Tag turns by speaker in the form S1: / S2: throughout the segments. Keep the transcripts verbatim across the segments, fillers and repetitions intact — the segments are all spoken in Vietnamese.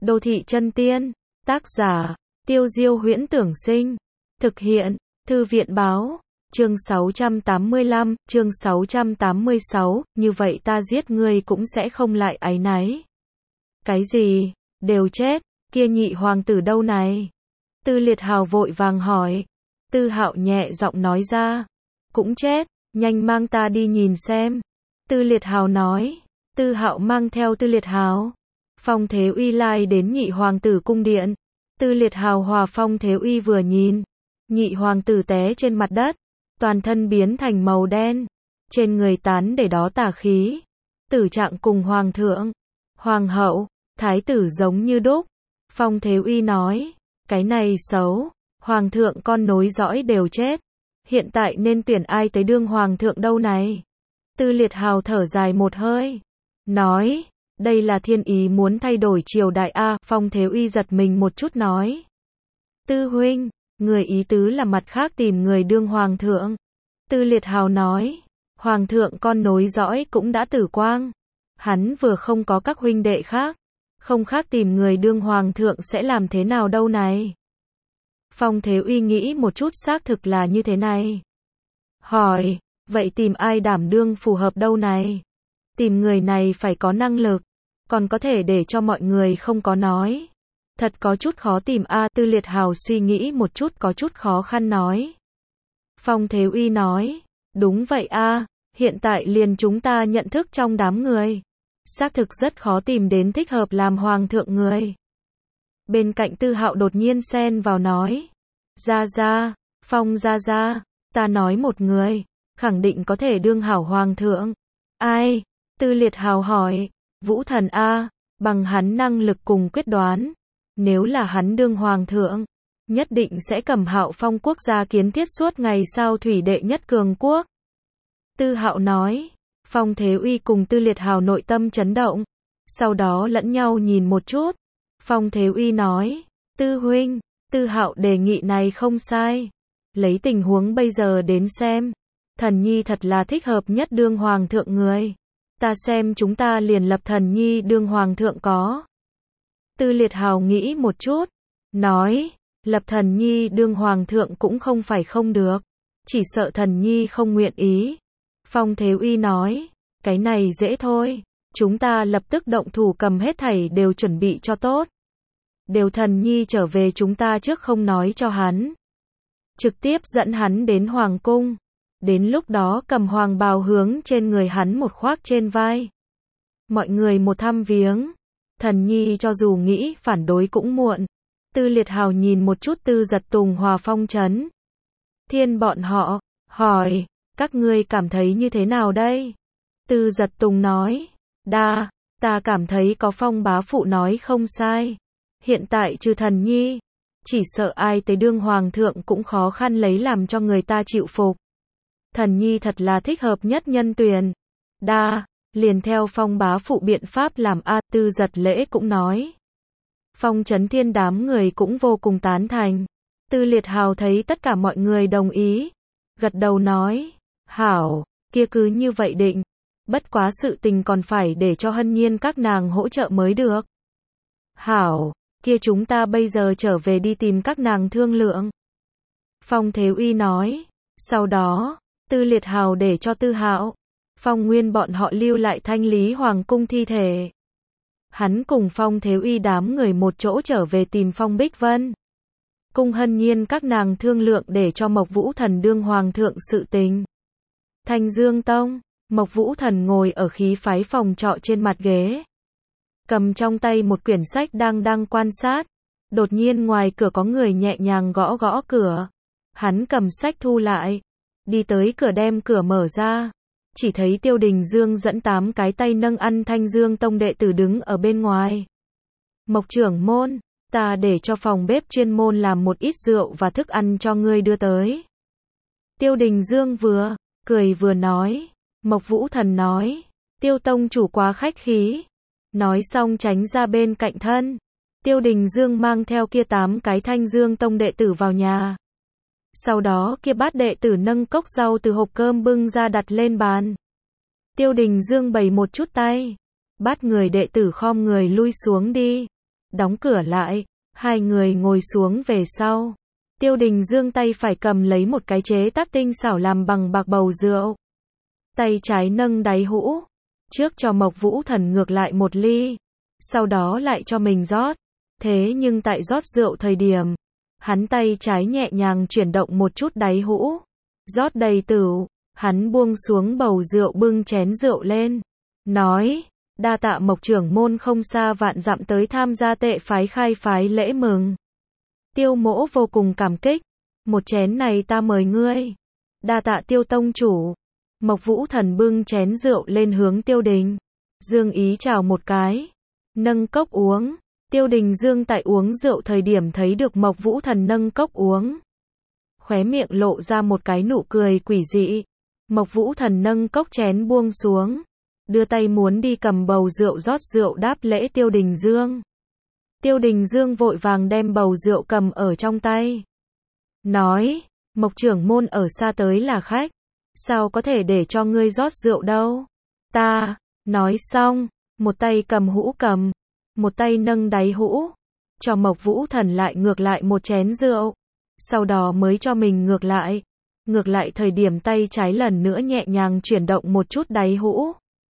S1: Đô thị chân tiên, tác giả, Tiêu Diêu Huyễn Tưởng Sinh, thực hiện, Thư viện Báo, chương sáu trăm tám mươi lăm, chương sáu trăm tám mươi sáu, như vậy ta giết ngươi cũng sẽ không lại áy náy. Cái gì, đều chết, kia nhị hoàng tử đâu này? Tư Liệt Hào vội vàng hỏi. Tư Hạo nhẹ giọng nói ra, cũng chết, nhanh mang ta đi nhìn xem. Tư Liệt Hào nói. Tư Hạo mang theo Tư Liệt Hào. Phong Thế Uy lai đến nhị hoàng tử cung điện. Tư Liệt Hào hòa Phong Thế Uy vừa nhìn, nhị hoàng tử té trên mặt đất, toàn thân biến thành màu đen, trên người tán để đó tà khí. Tử trạng cùng hoàng thượng, hoàng hậu, thái tử giống như đúc. Phong Thế Uy nói, cái này xấu, hoàng thượng con nối dõi đều chết, hiện tại nên tuyển ai tới đương hoàng thượng đâu này? Tư Liệt Hào thở dài một hơi, nói, đây là thiên ý muốn thay đổi triều đại a. Phong Thế Uy giật mình một chút nói, Tư huynh, người ý tứ là mặt khác tìm người đương hoàng thượng. Tư Liệt Hào nói, hoàng thượng con nối dõi cũng đã tử quang, hắn vừa không có các huynh đệ khác, không khác tìm người đương hoàng thượng sẽ làm thế nào đâu này? Phong Thế Uy nghĩ một chút xác thực là như thế này. Hỏi, vậy tìm ai đảm đương phù hợp đâu này? Tìm người này phải có năng lực, còn có thể để cho mọi người không có nói. Thật có chút khó tìm a. Tư Liệt Hào suy nghĩ một chút có chút khó khăn nói. Phong Thế Uy nói, đúng vậy a, hiện tại liền chúng ta nhận thức trong đám người, xác thực rất khó tìm đến thích hợp làm hoàng thượng người. Bên cạnh Tư Hạo đột nhiên xen vào nói, ra ra, Phong ra ra, ta nói một người, khẳng định có thể đương hảo hoàng thượng. Ai? Tư Liệt Hào hỏi. Vũ Thần a, bằng hắn năng lực cùng quyết đoán, nếu là hắn đương hoàng thượng, nhất định sẽ cầm Hạo Phong quốc gia kiến thiết suốt ngày sao thủy đệ nhất cường quốc. Tư Hạo nói. Phong Thế Uy cùng Tư Liệt Hào nội tâm chấn động, sau đó lẫn nhau nhìn một chút. Phong Thế Uy nói, Tư huynh, Tư Hạo đề nghị này không sai. Lấy tình huống bây giờ đến xem, Thần Nhi thật là thích hợp nhất đương hoàng thượng người. Ta xem chúng ta liền lập Thần Nhi đương hoàng thượng có. Tư Liệt Hào nghĩ một chút, nói, lập Thần Nhi đương hoàng thượng cũng không phải không được, chỉ sợ Thần Nhi không nguyện ý. Phong Thế Uy nói, cái này dễ thôi, chúng ta lập tức động thủ cầm hết thảy đều chuẩn bị cho tốt. Đều Thần Nhi trở về chúng ta trước không nói cho hắn, trực tiếp dẫn hắn đến hoàng cung, đến lúc đó cầm hoàng bào hướng trên người hắn một khoác trên vai. Mọi người một thăm viếng, Thần Nhi cho dù nghĩ phản đối cũng muộn. Tư Liệt Hào nhìn một chút Tư Giật Tùng hòa Phong Trấn Thiên bọn họ, hỏi, các ngươi cảm thấy như thế nào đây? Tư Giật Tùng nói, đa, ta cảm thấy có Phong bá phụ nói không sai. Hiện tại trừ Thần Nhi, chỉ sợ ai tới đương hoàng thượng cũng khó khăn lấy làm cho người ta chịu phục. Thần Nhi thật là thích hợp nhất nhân tuyển. Đa, liền theo Phong bá phụ biện pháp làm a. Tư Giật Lễ cũng nói. Phong Trấn Thiên đám người cũng vô cùng tán thành. Tư Liệt Hào thấy tất cả mọi người đồng ý, gật đầu nói, hảo, kia cứ như vậy định. Bất quá sự tình còn phải để cho Hân Nhiên các nàng hỗ trợ mới được. Hảo, kia chúng ta bây giờ trở về đi tìm các nàng thương lượng. Phong Thế Uy nói. Sau đó, Tư Liệt Hào để cho Tư Hạo, Phong Nguyên bọn họ lưu lại thanh lý hoàng cung thi thể. Hắn cùng Phong Thế Uy đám người một chỗ trở về tìm Phong Bích Vân, cùng Hân Nhiên các nàng thương lượng để cho Mộc Vũ Thần đương hoàng thượng sự tình. Thanh Dương Tông, Mộc Vũ Thần ngồi ở khí phái phòng trọ trên mặt ghế, cầm trong tay một quyển sách đang đang quan sát. Đột nhiên ngoài cửa có người nhẹ nhàng gõ gõ cửa. Hắn cầm sách thu lại, đi tới cửa đem cửa mở ra, chỉ thấy Tiêu Đình Dương dẫn tám cái tay nâng ăn Thanh Dương Tông đệ tử đứng ở bên ngoài. Mộc trưởng môn, ta để cho phòng bếp chuyên môn làm một ít rượu và thức ăn cho ngươi đưa tới. Tiêu Đình Dương vừa cười vừa nói. Mộc Vũ Thần nói, Tiêu tông chủ quá khách khí. Nói xong tránh ra bên cạnh thân. Tiêu Đình Dương mang theo kia tám cái Thanh Dương Tông đệ tử vào nhà. Sau đó kia bát đệ tử nâng cốc rau từ hộp cơm bưng ra đặt lên bàn. Tiêu Đình Dương bày một chút tay. Bát người đệ tử khom người lui xuống đi. đóng cửa lại, hai người ngồi xuống về sau. Tiêu Đình Dương tay phải cầm lấy một cái chế tác tinh xảo làm bằng bạc bầu rượu. Tay trái nâng đáy hũ, trước cho Mộc Vũ Thần ngược lại một ly, sau đó lại cho mình rót. Thế nhưng tại rót rượu thời điểm, hắn tay trái nhẹ nhàng chuyển động một chút đáy hũ, rót đầy tửu, hắn buông xuống bầu rượu bưng chén rượu lên, nói, đa tạ Mộc trưởng môn không xa vạn dặm tới tham gia Tệ phái khai phái lễ mừng. Tiêu Mỗ vô cùng cảm kích, một chén này ta mời ngươi. Đa tạ Tiêu tông chủ. Mộc Vũ Thần bưng chén rượu lên hướng Tiêu Đình Dương ý chào một cái, nâng cốc uống. Tiêu Đình Dương tại uống rượu thời điểm thấy được Mộc Vũ Thần nâng cốc uống, khóe miệng lộ ra một cái nụ cười quỷ dị. Mộc Vũ Thần nâng cốc chén buông xuống, đưa tay muốn đi cầm bầu rượu rót rượu đáp lễ Tiêu Đình Dương. Tiêu Đình Dương vội vàng đem bầu rượu cầm ở trong tay, nói, Mộc trưởng môn ở xa tới là khách, sao có thể để cho ngươi rót rượu đâu. Ta, nói xong, một tay cầm hũ cầm, một tay nâng đáy hũ, cho Mộc Vũ Thần lại ngược lại một chén rượu, sau đó mới cho mình ngược lại. Ngược lại thời điểm tay trái lần nữa nhẹ nhàng chuyển động một chút đáy hũ.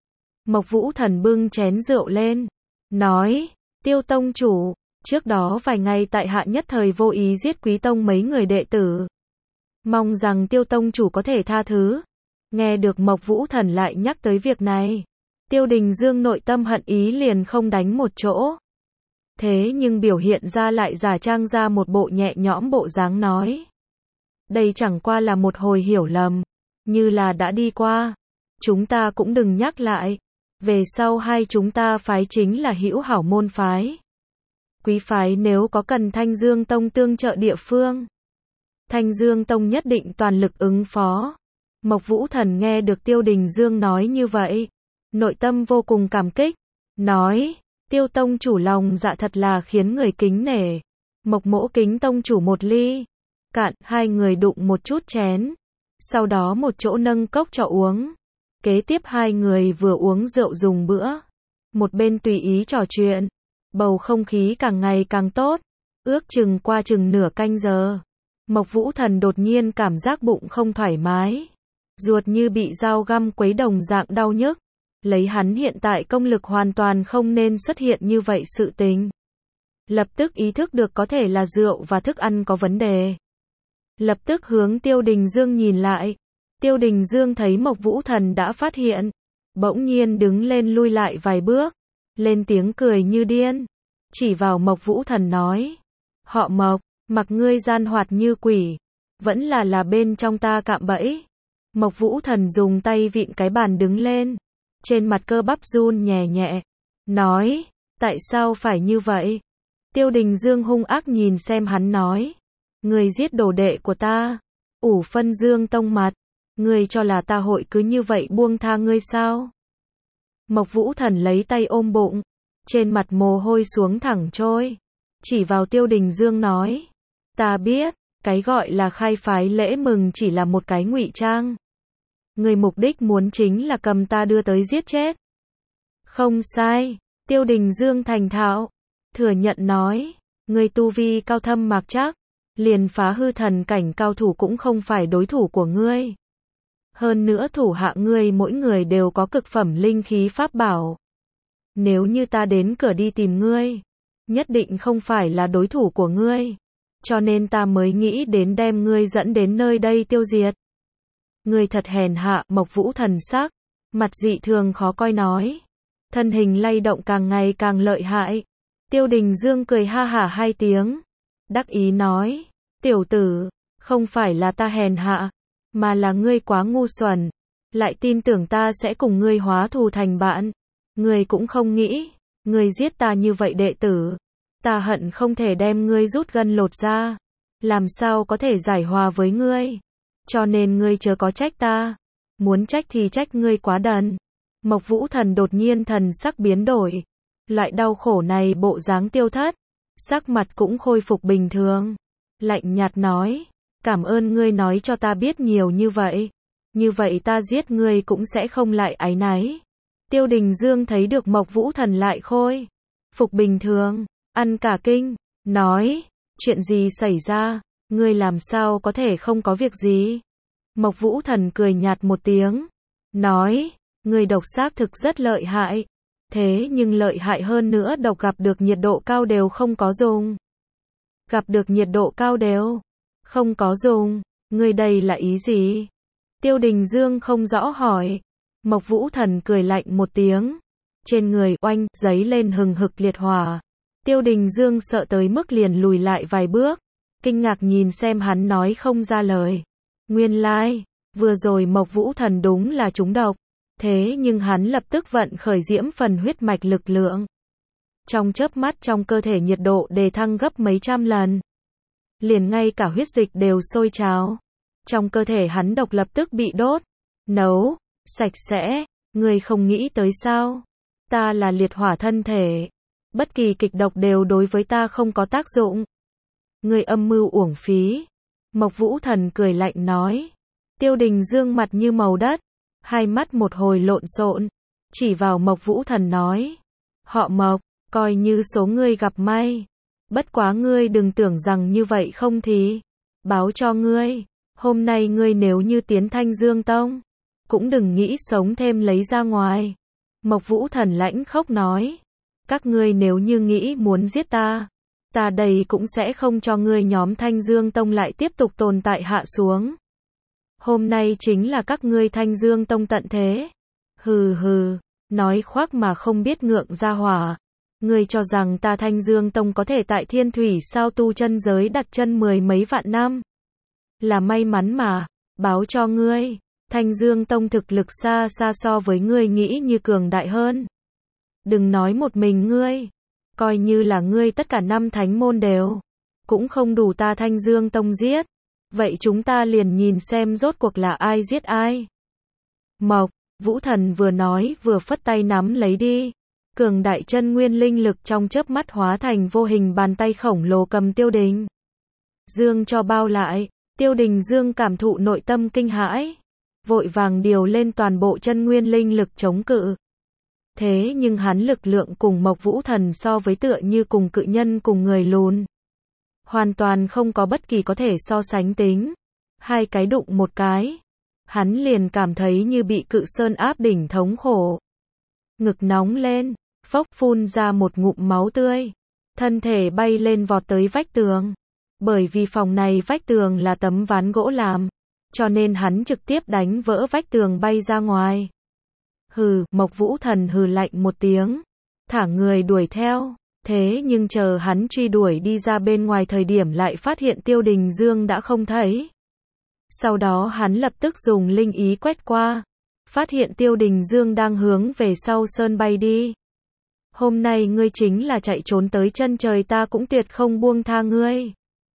S1: Mộc Vũ Thần bưng chén rượu lên, nói, Tiêu tông chủ, trước đó vài ngày tại hạ nhất thời vô ý giết Quý tông mấy người đệ tử. Mong rằng Tiêu tông chủ có thể tha thứ. Nghe được Mộc Vũ Thần lại nhắc tới việc này, Tiêu Đình Dương nội tâm hận ý liền không đánh một chỗ. Thế nhưng biểu hiện ra lại giả trang ra một bộ nhẹ nhõm bộ dáng nói. Đây chẳng qua là một hồi hiểu lầm, như là đã đi qua. Chúng ta cũng đừng nhắc lại. Về sau hai chúng ta phái chính là hữu hảo môn phái. Quý phái nếu có cần Thanh Dương Tông tương trợ địa phương, Thanh Dương Tông nhất định toàn lực ứng phó. Mộc Vũ Thần nghe được Tiêu Đình Dương nói như vậy, nội tâm vô cùng cảm kích, nói, Tiêu tông chủ lòng dạ thật là khiến người kính nể. Mộc mỗ kính tông chủ một ly. Cạn, hai người đụng một chút chén, sau đó một chỗ nâng cốc cho uống. Kế tiếp hai người vừa uống rượu dùng bữa, một bên tùy ý trò chuyện, bầu không khí càng ngày càng tốt. Ước chừng qua chừng nửa canh giờ, Mộc Vũ Thần đột nhiên cảm giác bụng không thoải mái, ruột như bị dao găm quấy đồng dạng đau nhức. Lấy hắn hiện tại công lực hoàn toàn không nên xuất hiện như vậy sự tình. Lập tức ý thức được có thể là rượu và thức ăn có vấn đề. Lập tức hướng Tiêu Đình Dương nhìn lại. Tiêu Đình Dương thấy Mộc Vũ Thần đã phát hiện, bỗng nhiên đứng lên lui lại vài bước, lên tiếng cười như điên, chỉ vào Mộc Vũ Thần nói, họ Mộc, mặc ngươi gian hoạt như quỷ, vẫn là là bên trong ta cạm bẫy. Mộc Vũ Thần dùng tay vịn cái bàn đứng lên, trên mặt cơ bắp run nhẹ nhẹ, nói, tại sao phải như vậy? Tiêu Đình Dương hung ác nhìn xem hắn nói, ngươi giết đồ đệ của ta, ủ phân Dương Tông mặt, ngươi cho là ta hội cứ như vậy buông tha ngươi sao? Mộc Vũ Thần lấy tay ôm bụng, trên mặt mồ hôi xuống thẳng trôi, chỉ vào Tiêu Đình Dương nói, ta biết, cái gọi là khai phái lễ mừng chỉ là một cái ngụy trang. Ngươi mục đích muốn chính là cầm ta đưa tới giết chết. Không sai, Tiêu Đình Dương thành thạo, thừa nhận nói, ngươi tu vi cao thâm mạc chắc, liền phá hư thần cảnh cao thủ cũng không phải đối thủ của ngươi. Hơn nữa thủ hạ ngươi mỗi người đều có cực phẩm linh khí pháp bảo. Nếu như ta đến cửa đi tìm ngươi, nhất định không phải là đối thủ của ngươi. Cho nên ta mới nghĩ đến đem ngươi dẫn đến nơi đây tiêu diệt. Ngươi thật hèn hạ. Mộc Vũ Thần sắc, mặt dị thường khó coi nói. Thân hình lay động càng ngày càng lợi hại. Tiêu Đình Dương cười ha hả hai tiếng, đắc ý nói, tiểu tử, không phải là ta hèn hạ, mà là ngươi quá ngu xuẩn, lại tin tưởng ta sẽ cùng ngươi hóa thù thành bạn. Ngươi cũng không nghĩ, ngươi giết ta như vậy đệ tử, ta hận không thể đem ngươi rút gân lột da, làm sao có thể giải hòa với ngươi. Cho nên ngươi chớ có trách ta, muốn trách thì trách ngươi quá đần. Mộc Vũ Thần đột nhiên thần sắc biến đổi, loại đau khổ này bộ dáng tiêu thất, sắc mặt cũng khôi phục bình thường, lạnh nhạt nói, cảm ơn ngươi nói cho ta biết nhiều như vậy, như vậy ta giết ngươi cũng sẽ không lại áy náy. Tiêu Đình Dương thấy được Mộc Vũ Thần lại khôi phục bình thường, ăn cả kinh, nói, chuyện gì xảy ra, ngươi làm sao có thể không có việc gì. Mộc Vũ Thần cười nhạt một tiếng, nói, ngươi độc xác thực rất lợi hại, thế nhưng lợi hại hơn nữa độc gặp được nhiệt độ cao đều không có dùng. Gặp được nhiệt độ cao đều không có dùng, ngươi đây là ý gì? Tiêu Đình Dương không rõ hỏi. Mộc Vũ Thần cười lạnh một tiếng, trên người oanh giấy lên hừng hực liệt hỏa. Tiêu Đình Dương sợ tới mức liền lùi lại vài bước, kinh ngạc nhìn xem hắn nói không ra lời. Nguyên lai, like, vừa rồi Mộc Vũ Thần đúng là trúng độc, thế nhưng hắn lập tức vận khởi diễm phần huyết mạch lực lượng. Trong chớp mắt trong cơ thể nhiệt độ đề thăng gấp mấy trăm lần. Liền ngay cả huyết dịch đều sôi trào. Trong cơ thể hắn độc lập tức bị đốt, nấu, sạch sẽ, ngươi không nghĩ tới sao? Ta là liệt hỏa thân thể, bất kỳ kịch độc đều đối với ta không có tác dụng. Ngươi âm mưu uổng phí. Mộc Vũ Thần cười lạnh nói. Tiêu Đình Dương mặt như màu đất, hai mắt một hồi lộn xộn, chỉ vào Mộc Vũ Thần nói, họ Mộc, coi như số ngươi gặp may. Bất quá ngươi đừng tưởng rằng như vậy không thì, báo cho ngươi, hôm nay ngươi nếu như tiến Thanh Dương Tông, cũng đừng nghĩ sống thêm lấy ra ngoài. Mộc Vũ Thần lãnh khốc nói, các ngươi nếu như nghĩ muốn giết ta, ta đây cũng sẽ không cho ngươi nhóm Thanh Dương Tông lại tiếp tục tồn tại hạ xuống. Hôm nay chính là các ngươi Thanh Dương Tông tận thế. Hừ hừ, nói khoác mà không biết ngượng ra hỏa. Ngươi cho rằng ta Thanh Dương Tông có thể tại Thiên Thủy sao tu chân giới đặt chân mười mấy vạn năm? Là may mắn mà, báo cho ngươi, Thanh Dương Tông thực lực xa xa so với ngươi nghĩ như cường đại hơn. Đừng nói một mình ngươi, coi như là ngươi tất cả năm thánh môn đều, cũng không đủ ta Thanh Dương Tông giết. Vậy chúng ta liền nhìn xem rốt cuộc là ai giết ai. Mộc Vũ Thần vừa nói vừa phất tay nắm lấy đi. Cường đại chân nguyên linh lực trong chớp mắt hóa thành vô hình bàn tay khổng lồ cầm Tiêu Đình Dương cho bao lại. Tiêu Đình Dương cảm thụ nội tâm kinh hãi, vội vàng điều lên toàn bộ chân nguyên linh lực chống cự. Thế nhưng hắn lực lượng cùng Mộc Vũ Thần so với tựa như cùng cự nhân cùng người lùn, hoàn toàn không có bất kỳ có thể so sánh tính. Hai cái đụng một cái, hắn liền cảm thấy như bị cự sơn áp đỉnh thống khổ. Ngực nóng lên, phốc phun ra một ngụm máu tươi, thân thể bay lên vọt tới vách tường. Bởi vì phòng này vách tường là tấm ván gỗ làm, cho nên hắn trực tiếp đánh vỡ vách tường bay ra ngoài. Hừ, Mộc Vũ Thần hừ lạnh một tiếng, thả người đuổi theo. Thế nhưng chờ hắn truy đuổi đi ra bên ngoài thời điểm lại phát hiện Tiêu Đình Dương đã không thấy. Sau đó hắn lập tức dùng linh ý quét qua, phát hiện Tiêu Đình Dương đang hướng về sau sơn bay đi. Hôm nay ngươi chính là chạy trốn tới chân trời ta cũng tuyệt không buông tha ngươi.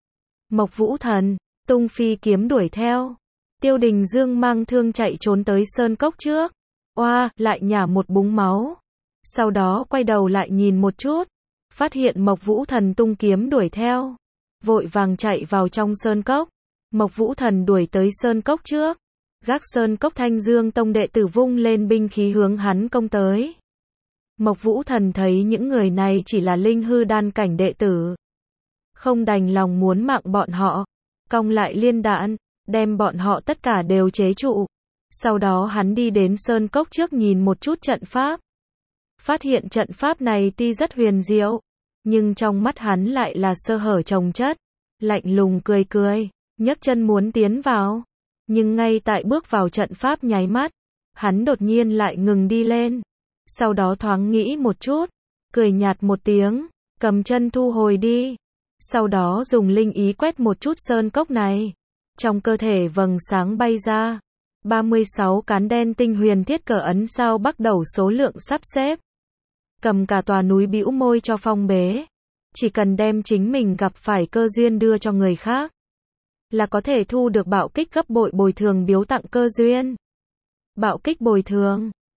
S1: Mộc Vũ Thần tung phi kiếm đuổi theo. Tiêu Đình Dương mang thương chạy trốn tới sơn cốc trước. Oa, lại nhả một búng máu. Sau đó quay đầu lại nhìn một chút, phát hiện Mộc Vũ Thần tung kiếm đuổi theo, vội vàng chạy vào trong sơn cốc. Mộc Vũ Thần đuổi tới sơn cốc trước, gác sơn cốc Thanh Dương Tông đệ tử vung lên binh khí hướng hắn công tới. Mộc Vũ Thần thấy những người này chỉ là linh hư đan cảnh đệ tử, không đành lòng muốn mạng bọn họ, cong lại liên đạn, đem bọn họ tất cả đều chế trụ. Sau đó hắn đi đến sơn cốc trước nhìn một chút trận pháp. Phát hiện trận pháp này tuy rất huyền diệu, nhưng trong mắt hắn lại là sơ hở chồng chất. Lạnh lùng cười cười, nhấc chân muốn tiến vào. Nhưng ngay tại bước vào trận pháp nháy mắt, hắn đột nhiên lại ngừng đi lên. Sau đó thoáng nghĩ một chút, cười nhạt một tiếng, cầm chân thu hồi đi. Sau đó dùng linh ý quét một chút sơn cốc này. Trong cơ thể vầng sáng bay ra. ba mươi sáu cán đen tinh huyền thiết cờ ấn sao bắt đầu số lượng sắp xếp. Cầm cả tòa núi bĩu môi cho phong bế. Chỉ cần đem chính mình gặp phải cơ duyên đưa cho người khác, là có thể thu được bạo kích gấp bội bồi thường biếu tặng cơ duyên. Bạo kích bồi thường.